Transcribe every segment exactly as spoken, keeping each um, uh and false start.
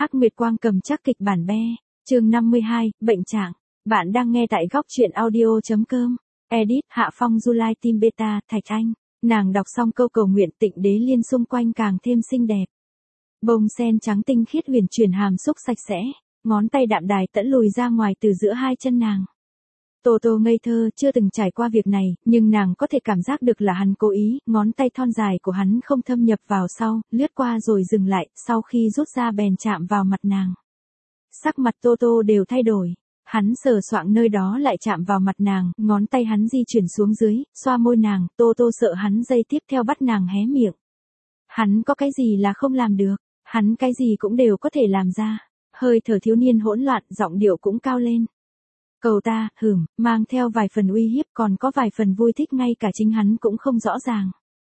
Hắc Nguyệt Quang cầm chắc kịch bản be. Chương năm mươi hai, bệnh trạng. Bạn đang nghe tại góc truyện audio chấm com. Edit Hạ Phong July Team Beta, Thạch Anh. Nàng đọc xong câu cầu nguyện Tịnh Đế Liên xung quanh càng thêm xinh đẹp. Bông sen trắng tinh khiết huyền chuyển hàm xúc sạch sẽ, ngón tay đạm đài tẫn lùi ra ngoài từ giữa hai chân nàng. Tô Tô ngây thơ, chưa từng trải qua việc này, nhưng nàng có thể cảm giác được là hắn cố ý, ngón tay thon dài của hắn không thâm nhập vào sau, lướt qua rồi dừng lại, sau khi rút ra bèn chạm vào mặt nàng. Sắc mặt Tô Tô đều thay đổi, hắn sờ soạng nơi đó lại chạm vào mặt nàng, ngón tay hắn di chuyển xuống dưới, xoa môi nàng, Tô Tô sợ hắn dây tiếp theo bắt nàng hé miệng. Hắn có cái gì là không làm được, hắn cái gì cũng đều có thể làm ra, hơi thở thiếu niên hỗn loạn, giọng điệu cũng cao lên. Cầu ta, hửm, mang theo vài phần uy hiếp còn có vài phần vui thích ngay cả chính hắn cũng không rõ ràng.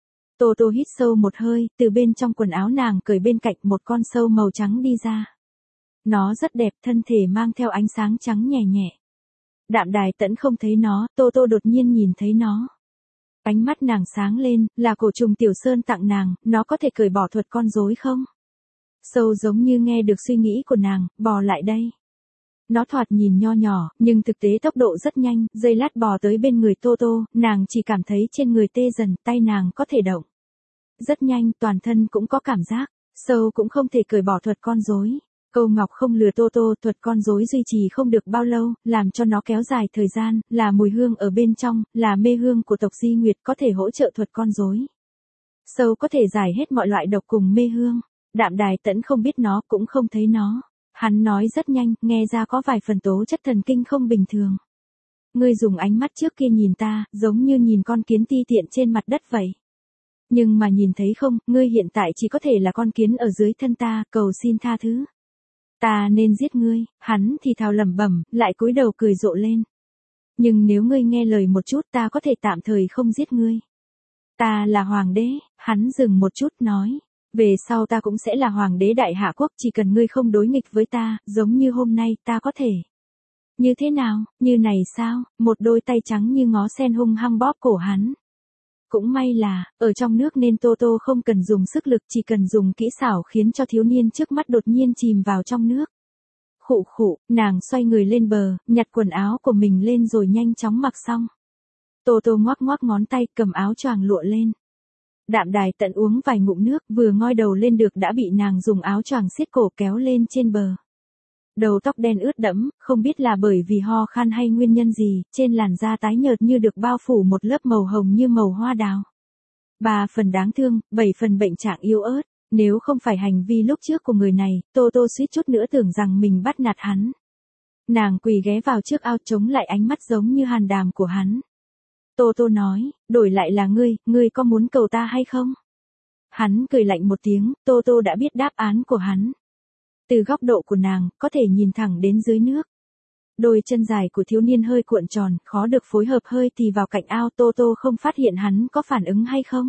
Tô Tô hít sâu một hơi, từ bên trong quần áo nàng cởi bên cạnh một con sâu màu trắng đi ra. Nó rất đẹp, thân thể mang theo ánh sáng trắng nhẹ nhẹ. Đạm đài tẫn không thấy nó, Tô Tô đột nhiên nhìn thấy nó. Ánh mắt nàng sáng lên, là cổ trùng Tiểu Sơn tặng nàng, nó có thể cởi bỏ thuật con rối không? Sâu giống như nghe được suy nghĩ của nàng, bò lại đây. Nó thoạt nhìn nho nhỏ, nhưng thực tế tốc độ rất nhanh, giây lát bò tới bên người Tô Tô, nàng chỉ cảm thấy trên người tê dần, tay nàng có thể động. Rất nhanh, toàn thân cũng có cảm giác, sâu cũng không thể cởi bỏ thuật con rối. Câu ngọc không lừa Tô Tô, thuật con rối duy trì không được bao lâu, làm cho nó kéo dài thời gian, là mùi hương ở bên trong, là mê hương của tộc Di Nguyệt có thể hỗ trợ thuật con rối. Sâu có thể giải hết mọi loại độc cùng mê hương, đạm đài tẫn không biết nó, cũng không thấy nó. Hắn nói rất nhanh, nghe ra có vài phần tố chất thần kinh không bình thường. Ngươi dùng ánh mắt trước kia nhìn ta, giống như nhìn con kiến ti tiện trên mặt đất vậy. Nhưng mà nhìn thấy không, ngươi hiện tại chỉ có thể là con kiến ở dưới thân ta, cầu xin tha thứ. Ta nên giết ngươi, hắn thì thào lẩm bẩm, lại cúi đầu cười rộ lên. Nhưng nếu ngươi nghe lời một chút ta có thể tạm thời không giết ngươi. Ta là hoàng đế, hắn dừng một chút nói. Về sau ta cũng sẽ là hoàng đế đại hạ quốc, chỉ cần ngươi không đối nghịch với ta, giống như hôm nay ta có thể. Như thế nào, như này sao, một đôi tay trắng như ngó sen hung hăng bóp cổ hắn. Cũng may là, ở trong nước nên Tô Tô không cần dùng sức lực, chỉ cần dùng kỹ xảo khiến cho thiếu niên trước mắt đột nhiên chìm vào trong nước. Khụ khụ, nàng xoay người lên bờ, nhặt quần áo của mình lên rồi nhanh chóng mặc xong. Tô Tô ngoắc ngoắc ngón tay, cầm áo choàng lụa lên. Đạm đài tận uống vài ngụm nước, vừa ngoi đầu lên được đã bị nàng dùng áo choàng siết cổ kéo lên trên bờ. Đầu tóc đen ướt đẫm, không biết là bởi vì ho khan hay nguyên nhân gì, trên làn da tái nhợt như được bao phủ một lớp màu hồng như màu hoa đào. Ba phần đáng thương, bảy phần bệnh trạng yếu ớt, nếu không phải hành vi lúc trước của người này, Tô Tô suýt chút nữa tưởng rằng mình bắt nạt hắn. Nàng quỳ ghé vào trước ao chống lại ánh mắt giống như hàn đàm của hắn. Tô Tô nói, đổi lại là ngươi, ngươi có muốn cầu ta hay không? Hắn cười lạnh một tiếng, Tô Tô đã biết đáp án của hắn. Từ góc độ của nàng, có thể nhìn thẳng đến dưới nước. Đôi chân dài của thiếu niên hơi cuộn tròn, khó được phối hợp hơi tì vào cạnh ao, Tô Tô không phát hiện hắn có phản ứng hay không.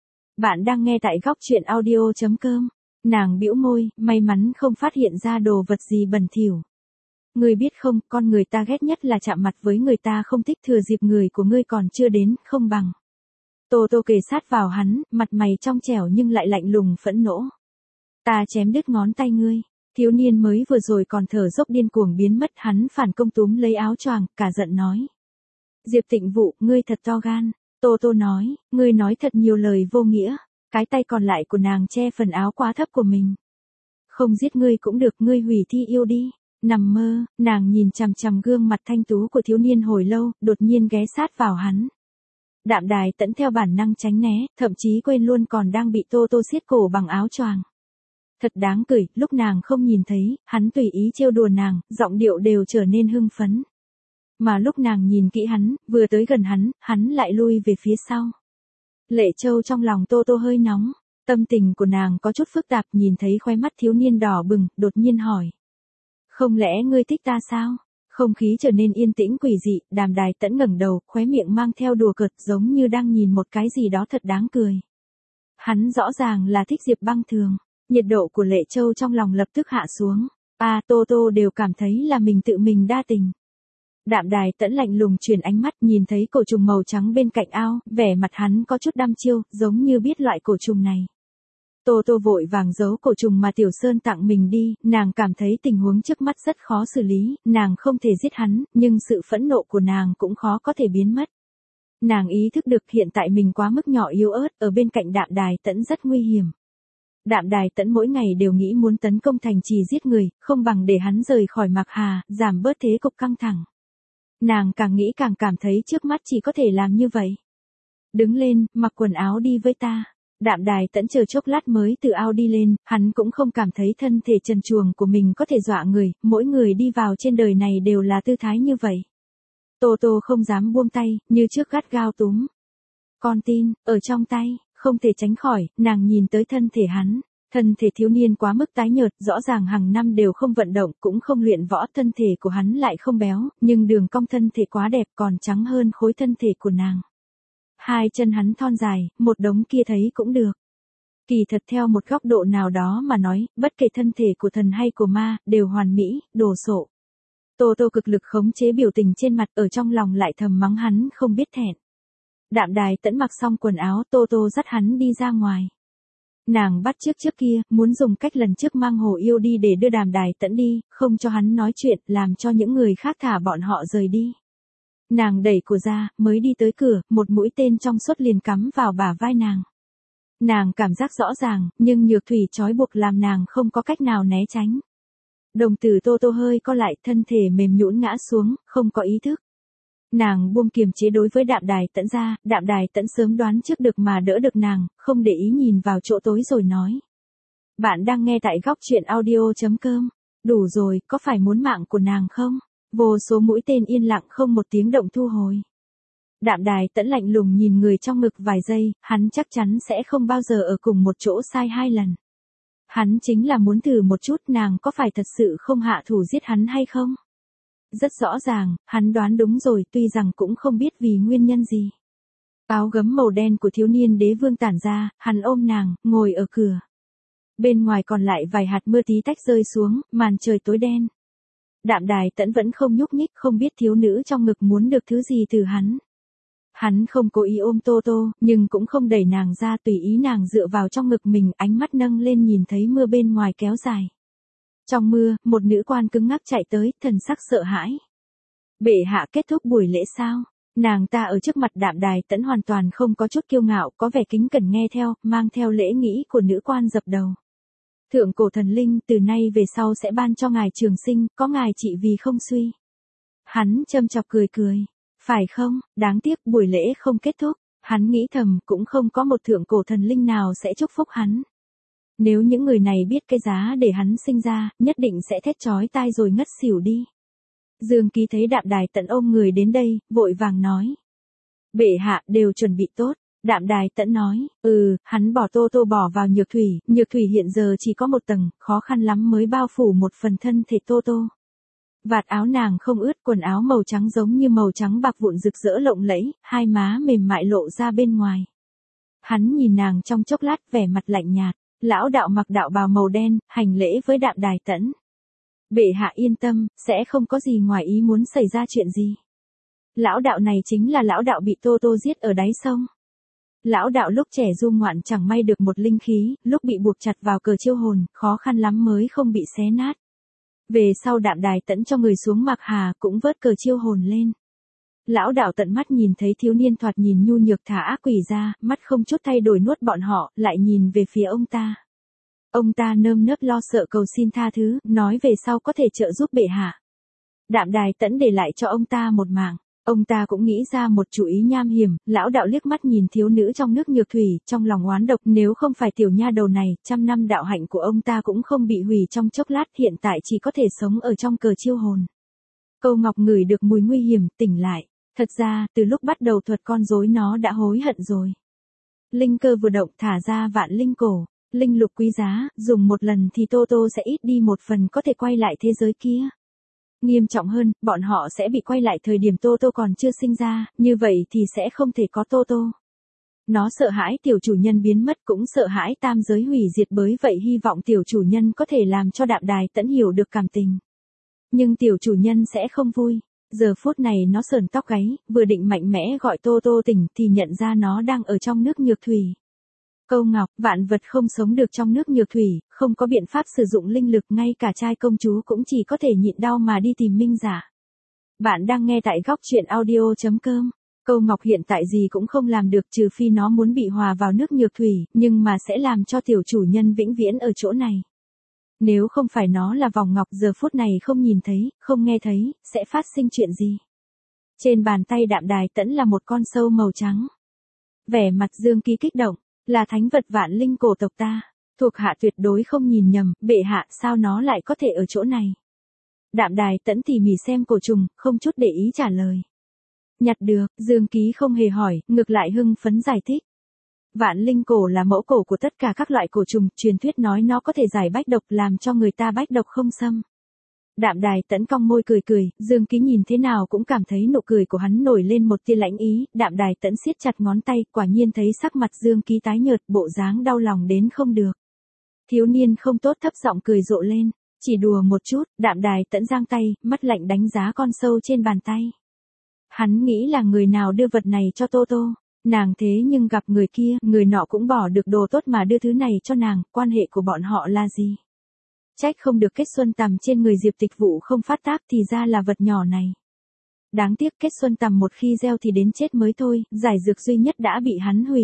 Bạn đang nghe tại góc truyện audio chấm com. Nàng bĩu môi, may mắn không phát hiện ra đồ vật gì bẩn thỉu. Ngươi biết không, con người ta ghét nhất là chạm mặt với người ta không thích, thừa dịp người của ngươi còn chưa đến, không bằng. Tô Tô kề sát vào hắn, mặt mày trong trẻo nhưng lại lạnh lùng phẫn nộ. Ta chém đứt ngón tay ngươi. Thiếu niên mới vừa rồi còn thở dốc điên cuồng biến mất, hắn phản công túm lấy áo choàng, cả giận nói. Diệp Tịnh Vụ, ngươi thật to gan. Tô Tô nói, ngươi nói thật nhiều lời vô nghĩa. Cái tay còn lại của nàng che phần áo quá thấp của mình. Không giết ngươi cũng được, ngươi hủy thi yêu đi. Nằm mơ, nàng nhìn chằm chằm gương mặt thanh tú của thiếu niên hồi lâu, đột nhiên ghé sát vào hắn. Đạm đài tẫn theo bản năng tránh né, thậm chí quên luôn còn đang bị Tô Tô siết cổ bằng áo choàng. Thật đáng cười, lúc nàng không nhìn thấy, hắn tùy ý trêu đùa nàng, giọng điệu đều trở nên hưng phấn. Mà lúc nàng nhìn kỹ hắn, vừa tới gần hắn, hắn lại lui về phía sau. Lệ Châu trong lòng Tô Tô hơi nóng, tâm tình của nàng có chút phức tạp, nhìn thấy khóe mắt thiếu niên đỏ bừng, đột nhiên hỏi. Không lẽ ngươi thích ta sao? Không khí trở nên yên tĩnh quỷ dị, đàm đài tẫn ngẩng đầu, khóe miệng mang theo đùa cợt giống như đang nhìn một cái gì đó thật đáng cười. Hắn rõ ràng là thích Diệp Băng Thường. Nhiệt độ của Lệ Châu trong lòng lập tức hạ xuống. À, Tô Tô đều cảm thấy là mình tự mình đa tình. Đạm đài tẫn lạnh lùng chuyển ánh mắt nhìn thấy cổ trùng màu trắng bên cạnh ao, vẻ mặt hắn có chút đăm chiêu, giống như biết loại cổ trùng này. Tô Tô vội vàng giấu cổ trùng mà Tiểu Sơn tặng mình đi, nàng cảm thấy tình huống trước mắt rất khó xử lý, nàng không thể giết hắn, nhưng sự phẫn nộ của nàng cũng khó có thể biến mất. Nàng ý thức được hiện tại mình quá mức nhỏ yếu ớt, ở bên cạnh Đạm Đài Tẫn rất nguy hiểm. Đạm Đài Tẫn mỗi ngày đều nghĩ muốn tấn công thành trì giết người, không bằng để hắn rời khỏi Mạc Hà, giảm bớt thế cục căng thẳng. Nàng càng nghĩ càng cảm thấy trước mắt chỉ có thể làm như vậy. Đứng lên, mặc quần áo đi với ta. Đạm Đài Tẫn chờ chốc lát mới từ ao đi lên, hắn cũng không cảm thấy thân thể trần truồng của mình có thể dọa người, mỗi người đi vào trên đời này đều là tư thái như vậy. Tô Tô không dám buông tay, như trước gắt gao túm. Con tin, ở trong tay, không thể tránh khỏi, nàng nhìn tới thân thể hắn. Thân thể thiếu niên quá mức tái nhợt, rõ ràng hàng năm đều không vận động, cũng không luyện võ, thân thể của hắn lại không béo, nhưng đường cong thân thể quá đẹp còn trắng hơn khối thân thể của nàng. Hai chân hắn thon dài, một đống kia thấy cũng được. Kỳ thật theo một góc độ nào đó mà nói, bất kể thân thể của thần hay của ma, đều hoàn mỹ, đồ sộ. Tô Tô cực lực khống chế biểu tình trên mặt, ở trong lòng lại thầm mắng hắn không biết thẹn. Đạm Đài Tẫn mặc xong quần áo, Tô Tô dắt hắn đi ra ngoài. Nàng bắt chước trước kia, muốn dùng cách lần trước mang Hồ Yêu đi để đưa Đạm Đài Tẫn đi, không cho hắn nói chuyện, làm cho những người khác thả bọn họ rời đi. Nàng đẩy cửa ra, mới đi tới cửa, một mũi tên trong suốt liền cắm vào bả vai nàng. Nàng cảm giác rõ ràng, nhưng nhược thủy trói buộc làm nàng không có cách nào né tránh. Đồng tử Tô Tô hơi co lại, thân thể mềm nhũn ngã xuống, không có ý thức. Nàng buông kiềm chế đối với Đạm Đài Tẫn ra, Đạm Đài Tẫn sớm đoán trước được mà đỡ được nàng, không để ý nhìn vào chỗ tối rồi nói. Bạn đang nghe tại góc truyện audio chấm com. Đủ rồi, có phải muốn mạng của nàng không? Vô số mũi tên yên lặng không một tiếng động thu hồi. Đạm Đài Tẫn lạnh lùng nhìn người trong ngực vài giây, hắn chắc chắn sẽ không bao giờ ở cùng một chỗ sai hai lần. Hắn chính là muốn thử một chút nàng có phải thật sự không hạ thủ giết hắn hay không? Rất rõ ràng, hắn đoán đúng rồi, tuy rằng cũng không biết vì nguyên nhân gì. Áo gấm màu đen của thiếu niên đế vương tản ra, hắn ôm nàng, ngồi ở cửa. Bên ngoài còn lại vài hạt mưa tí tách rơi xuống, màn trời tối đen. Đạm Đài Tẫn vẫn không nhúc nhích, không biết thiếu nữ trong ngực muốn được thứ gì từ hắn. Hắn không cố ý ôm Tô Tô, nhưng cũng không đẩy nàng ra, tùy ý nàng dựa vào trong ngực mình, ánh mắt nâng lên nhìn thấy mưa bên ngoài kéo dài. Trong mưa, một nữ quan cứng ngắc chạy tới, thần sắc sợ hãi. Bệ hạ kết thúc buổi lễ sao? Nàng ta ở trước mặt Đạm Đài Tẫn hoàn toàn không có chút kiêu ngạo, có vẻ kính cẩn nghe theo, mang theo lễ nghĩ của nữ quan dập đầu. Thượng cổ thần linh, từ nay về sau sẽ ban cho ngài trường sinh, có ngài trị vì không suy. Hắn châm chọc cười cười. Phải không, đáng tiếc buổi lễ không kết thúc. Hắn nghĩ thầm, cũng không có một thượng cổ thần linh nào sẽ chúc phúc hắn. Nếu những người này biết cái giá để hắn sinh ra, nhất định sẽ thét chói tai rồi ngất xỉu đi. Dương Ký thấy Đạm Đài Tẫn ôm người đến đây, vội vàng nói. Bệ hạ, đều chuẩn bị tốt. Đạm Đài Tẫn nói, ừ, hắn bỏ Tô Tô bỏ vào nhược thủy, nhược thủy hiện giờ chỉ có một tầng, khó khăn lắm mới bao phủ một phần thân thể Tô Tô. Vạt áo nàng không ướt, quần áo màu trắng giống như màu trắng bạc vụn rực rỡ lộng lẫy, hai má mềm mại lộ ra bên ngoài. Hắn nhìn nàng trong chốc lát, vẻ mặt lạnh nhạt. Lão đạo mặc đạo bào màu đen, hành lễ với Đạm Đài Tẫn. Bệ hạ yên tâm, sẽ không có gì ngoài ý muốn xảy ra chuyện gì. Lão đạo này chính là lão đạo bị Tô Tô giết ở đáy sông. Lão đạo lúc trẻ du ngoạn chẳng may được một linh khí, lúc bị buộc chặt vào cờ chiêu hồn, khó khăn lắm mới không bị xé nát. Về sau Đạm Đài Tẫn cho người xuống Mạc Hà cũng vớt cờ chiêu hồn lên. Lão đạo tận mắt nhìn thấy thiếu niên thoạt nhìn nhu nhược thả ác quỷ ra, mắt không chút thay đổi nuốt bọn họ, lại nhìn về phía ông ta. Ông ta nơm nớp lo sợ cầu xin tha thứ, nói về sau có thể trợ giúp bệ hạ. Đạm Đài Tẫn để lại cho ông ta một mạng. Ông ta cũng nghĩ ra một chủ ý nham hiểm, lão đạo liếc mắt nhìn thiếu nữ trong nước nhược thủy, trong lòng oán độc, nếu không phải tiểu nha đầu này, trăm năm đạo hạnh của ông ta cũng không bị hủy trong chốc lát, hiện tại chỉ có thể sống ở trong cờ chiêu hồn. Câu Ngọc ngửi được mùi nguy hiểm, tỉnh lại. Thật ra, từ lúc bắt đầu thuật con rối nó đã hối hận rồi. Linh cơ vừa động thả ra vạn linh cổ, linh lục quý giá, dùng một lần thì Tô Tô sẽ ít đi một phần có thể quay lại thế giới kia. Nghiêm trọng hơn, bọn họ sẽ bị quay lại thời điểm Tô Tô còn chưa sinh ra, như vậy thì sẽ không thể có Tô Tô. Nó sợ hãi tiểu chủ nhân biến mất, cũng sợ hãi tam giới hủy diệt, bởi vậy hy vọng tiểu chủ nhân có thể làm cho Đạm Đài Tẫn hiểu được cảm tình. Nhưng tiểu chủ nhân sẽ không vui. Giờ phút này nó sờn tóc gáy, vừa định mạnh mẽ gọi Tô Tô tỉnh thì nhận ra nó đang ở trong nước nhược thủy. Câu Ngọc, vạn vật không sống được trong nước nhược thủy, không có biện pháp sử dụng linh lực, ngay cả trai công chúa cũng chỉ có thể nhịn đau mà đi tìm minh giả. Bạn đang nghe tại góc truyện audio.com. Câu Ngọc hiện tại gì cũng không làm được trừ phi nó muốn bị hòa vào nước nhược thủy, nhưng mà sẽ làm cho tiểu chủ nhân vĩnh viễn ở chỗ này. Nếu không phải nó là vòng ngọc giờ phút này không nhìn thấy, không nghe thấy, sẽ phát sinh chuyện gì? Trên bàn tay Đạm Đài Tẫn là một con sâu màu trắng. Vẻ mặt Dương Ký kích động, là thánh vật vạn linh cổ tộc ta. Thuộc hạ tuyệt đối không nhìn nhầm, bệ hạ sao nó lại có thể ở chỗ này? Đạm Đài Tẫn tỉ mỉ xem cổ trùng, không chút để ý trả lời. Nhặt được, Dương Ký không hề hỏi, ngược lại hưng phấn giải thích. Vạn linh cổ là mẫu cổ của tất cả các loại cổ trùng, truyền thuyết nói nó có thể giải bách độc làm cho người ta bách độc không xâm. Đạm Đài Tẫn cong môi cười cười, Dương Ký nhìn thế nào cũng cảm thấy nụ cười của hắn nổi lên một tia lãnh ý, Đạm Đài Tẫn siết chặt ngón tay, quả nhiên thấy sắc mặt Dương Ký tái nhợt, bộ dáng đau lòng đến không được. Thiếu niên không tốt thấp giọng cười rộ lên, chỉ đùa một chút, Đạm Đài Tẫn giang tay, mắt lạnh đánh giá con sâu trên bàn tay. Hắn nghĩ là người nào đưa vật này cho Tô Tô, nàng thế nhưng gặp người kia, người nọ cũng bỏ được đồ tốt mà đưa thứ này cho nàng, quan hệ của bọn họ là gì? Trách không được kết xuân tằm trên người Diệp Tịch Vụ không phát tác thì ra là vật nhỏ này. Đáng tiếc kết xuân tằm một khi gieo thì đến chết mới thôi, giải dược duy nhất đã bị hắn hủy.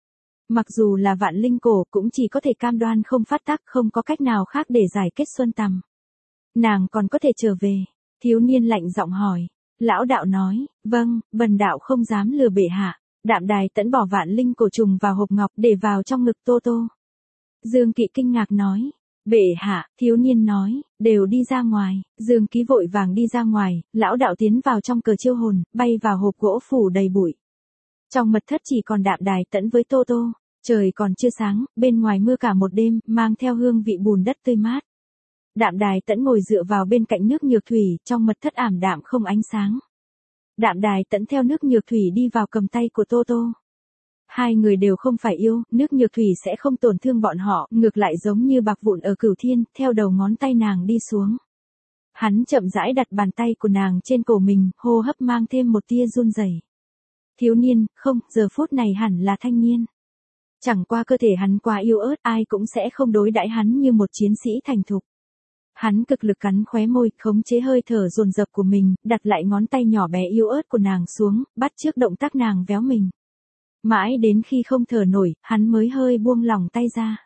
Mặc dù là vạn linh cổ cũng chỉ có thể cam đoan không phát tác, không có cách nào khác để giải kết xuân tằm. Nàng còn có thể trở về, thiếu niên lạnh giọng hỏi. Lão đạo nói, vâng, bần đạo không dám lừa bệ hạ. Đạm Đài Tẫn bỏ vạn linh cổ trùng vào hộp ngọc để vào trong ngực Tô Tô. Dương Kỵ kinh ngạc nói, bệ hạ, thiếu niên nói, đều đi ra ngoài. Dương Ký vội vàng đi ra ngoài, lão đạo tiến vào trong cờ chiêu hồn, bay vào hộp gỗ phủ đầy bụi. Trong mật thất chỉ còn Đạm Đài Tẫn với Tô Tô, trời còn chưa sáng, bên ngoài mưa cả một đêm, mang theo hương vị bùn đất tươi mát. Đạm Đài Tẫn ngồi dựa vào bên cạnh nước nhược thủy, trong mật thất ảm đạm không ánh sáng. Đạm Đài Tẫn theo nước nhược thủy đi vào cầm tay của Tô Tô. Hai người đều không phải yêu, nước nhược thủy sẽ không tổn thương bọn họ, ngược lại giống như bạc vụn ở cửu thiên, theo đầu ngón tay nàng đi xuống. Hắn chậm rãi đặt bàn tay của nàng trên cổ mình, hô hấp mang thêm một tia run rẩy. Thiếu niên, không, giờ phút này hẳn là thanh niên. Chẳng qua cơ thể hắn quá yếu ớt, ai cũng sẽ không đối đãi hắn như một chiến sĩ thành thục. Hắn cực lực cắn khóe môi, khống chế hơi thở dồn dập của mình, đặt lại ngón tay nhỏ bé yếu ớt của nàng xuống, bắt chước động tác nàng véo mình. Mãi đến khi không thở nổi, hắn mới hơi buông lỏng tay ra.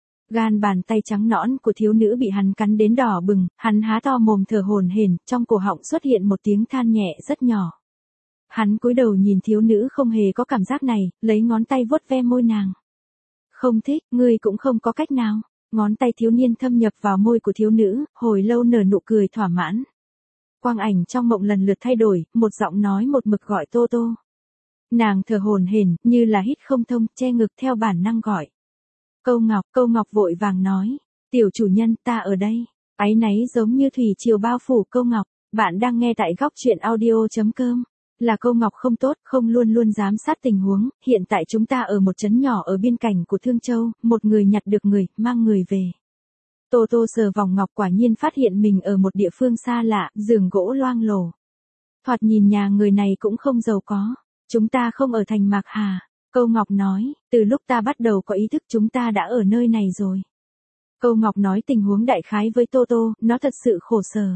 Gan bàn tay trắng nõn của thiếu nữ bị hắn cắn đến đỏ bừng, hắn há to mồm thở hổn hển, trong cổ họng xuất hiện một tiếng than nhẹ rất nhỏ. Hắn cúi đầu nhìn thiếu nữ không hề có cảm giác này, lấy ngón tay vuốt ve môi nàng. Không thích, ngươi cũng không có cách nào. Ngón tay thiếu niên thâm nhập vào môi của thiếu nữ, hồi lâu nở nụ cười thỏa mãn. Quang ảnh trong mộng lần lượt thay đổi, một giọng nói một mực gọi Tô Tô. Nàng thở hổn hển, như là hít không thông, che ngực theo bản năng gọi. Câu Ngọc, Câu Ngọc vội vàng nói, tiểu chủ nhân ta ở đây. Áy náy giống như thủy triều bao phủ Câu Ngọc, bạn đang nghe tại góc truyện audio.com. Là Câu Ngọc không tốt, không luôn luôn giám sát tình huống, hiện tại chúng ta ở một trấn nhỏ ở biên cảnh của Thương Châu, một người nhặt được người, mang người về. Tô Tô sờ vòng ngọc quả nhiên phát hiện mình ở một địa phương xa lạ, giường gỗ loang lổ. Thoạt nhìn nhà người này cũng không giàu có, chúng ta không ở thành Mạc Hà. Câu Ngọc nói, từ lúc ta bắt đầu có ý thức chúng ta đã ở nơi này rồi. Câu Ngọc nói tình huống đại khái với Tô Tô, nó thật sự khổ sở.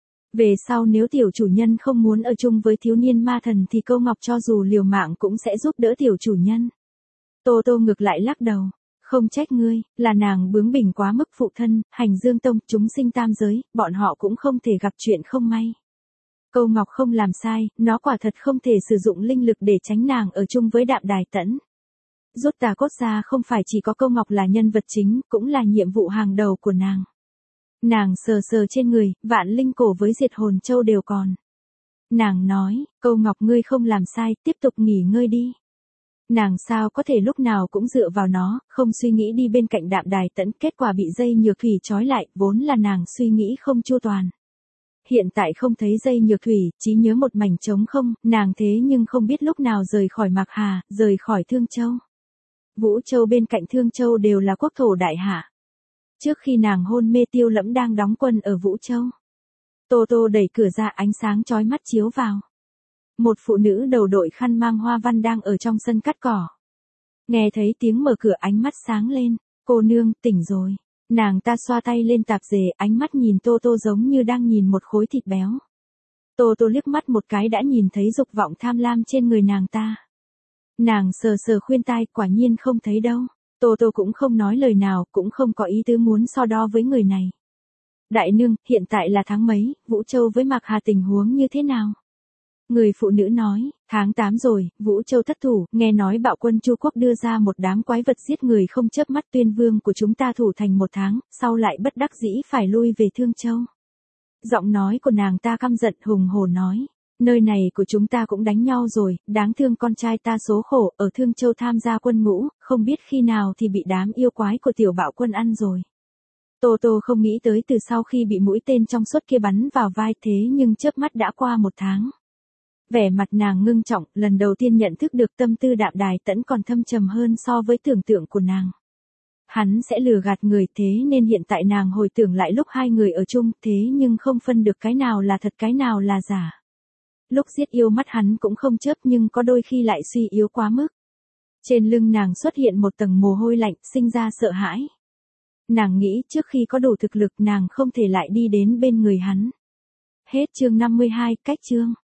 Về sau nếu tiểu chủ nhân không muốn ở chung với thiếu niên ma thần thì Câu Ngọc cho dù liều mạng cũng sẽ giúp đỡ tiểu chủ nhân. Tô Tô ngược lại lắc đầu. Không trách ngươi, là nàng bướng bỉnh quá mức phụ thân, hành dương tông, chúng sinh tam giới, bọn họ cũng không thể gặp chuyện không may. Câu Ngọc không làm sai, nó quả thật không thể sử dụng linh lực để tránh nàng ở chung với Đạm Đài Tẫn. Rút tà cốt ra không phải chỉ có Câu Ngọc là nhân vật chính, cũng là nhiệm vụ hàng đầu của nàng. Nàng sờ sờ trên người, vạn linh cổ với diệt hồn châu đều còn. Nàng nói, Câu Ngọc ngươi không làm sai, tiếp tục nghỉ ngơi đi. Nàng sao có thể lúc nào cũng dựa vào nó, không suy nghĩ đi bên cạnh Đạm Đài Tẫn, kết quả bị dây nhược thủy trói lại, vốn là nàng suy nghĩ không chu toàn. Hiện tại không thấy dây nhược thủy, chỉ nhớ một mảnh trống không, nàng thế nhưng không biết lúc nào rời khỏi Mạc Hà, rời khỏi Thương Châu. Vũ Châu bên cạnh Thương Châu đều là quốc thổ đại hạ. Trước khi nàng hôn mê Tiêu Lẫm đang đóng quân ở Vũ Châu. Tô Tô đẩy cửa ra, ánh sáng chói mắt chiếu vào. Một phụ nữ đầu đội khăn mang hoa văn đang ở trong sân cắt cỏ. Nghe thấy tiếng mở cửa ánh mắt sáng lên, cô nương, tỉnh rồi. Nàng ta xoa tay lên tạp dề, ánh mắt nhìn Tô Tô giống như đang nhìn một khối thịt béo. Tô Tô liếc mắt một cái đã nhìn thấy dục vọng tham lam trên người nàng ta. Nàng sờ sờ khuyên tai, quả nhiên không thấy đâu. Tô Tô cũng không nói lời nào, cũng không có ý tứ muốn so đo với người này. Đại nương, hiện tại là tháng mấy, Vũ Châu với Mạc Hà tình huống như thế nào? Người phụ nữ nói, tháng tám rồi, Vũ Châu thất thủ, nghe nói bạo quân Chu Quốc đưa ra một đám quái vật giết người không chớp mắt, Tuyên Vương của chúng ta thủ thành một tháng, sau lại bất đắc dĩ phải lui về Thương Châu. Giọng nói của nàng ta căm giận hùng hổ nói, nơi này của chúng ta cũng đánh nhau rồi, đáng thương con trai ta số khổ, ở Thương Châu tham gia quân ngũ, không biết khi nào thì bị đám yêu quái của tiểu bạo quân ăn rồi. Tô Tô không nghĩ tới từ sau khi bị mũi tên trong suốt kia bắn vào vai, thế nhưng chớp mắt đã qua một tháng. Vẻ mặt nàng ngưng trọng, lần đầu tiên nhận thức được tâm tư Đạm Đài Tẫn còn thâm trầm hơn so với tưởng tượng của nàng. Hắn sẽ lừa gạt người, thế nên hiện tại nàng hồi tưởng lại lúc hai người ở chung, thế nhưng không phân được cái nào là thật cái nào là giả. Lúc giết yêu mắt hắn cũng không chớp nhưng có đôi khi lại suy yếu quá mức. Trên lưng nàng xuất hiện một tầng mồ hôi lạnh, sinh ra sợ hãi. Nàng nghĩ trước khi có đủ thực lực nàng không thể lại đi đến bên người hắn. Hết chương năm mươi hai, cách chương.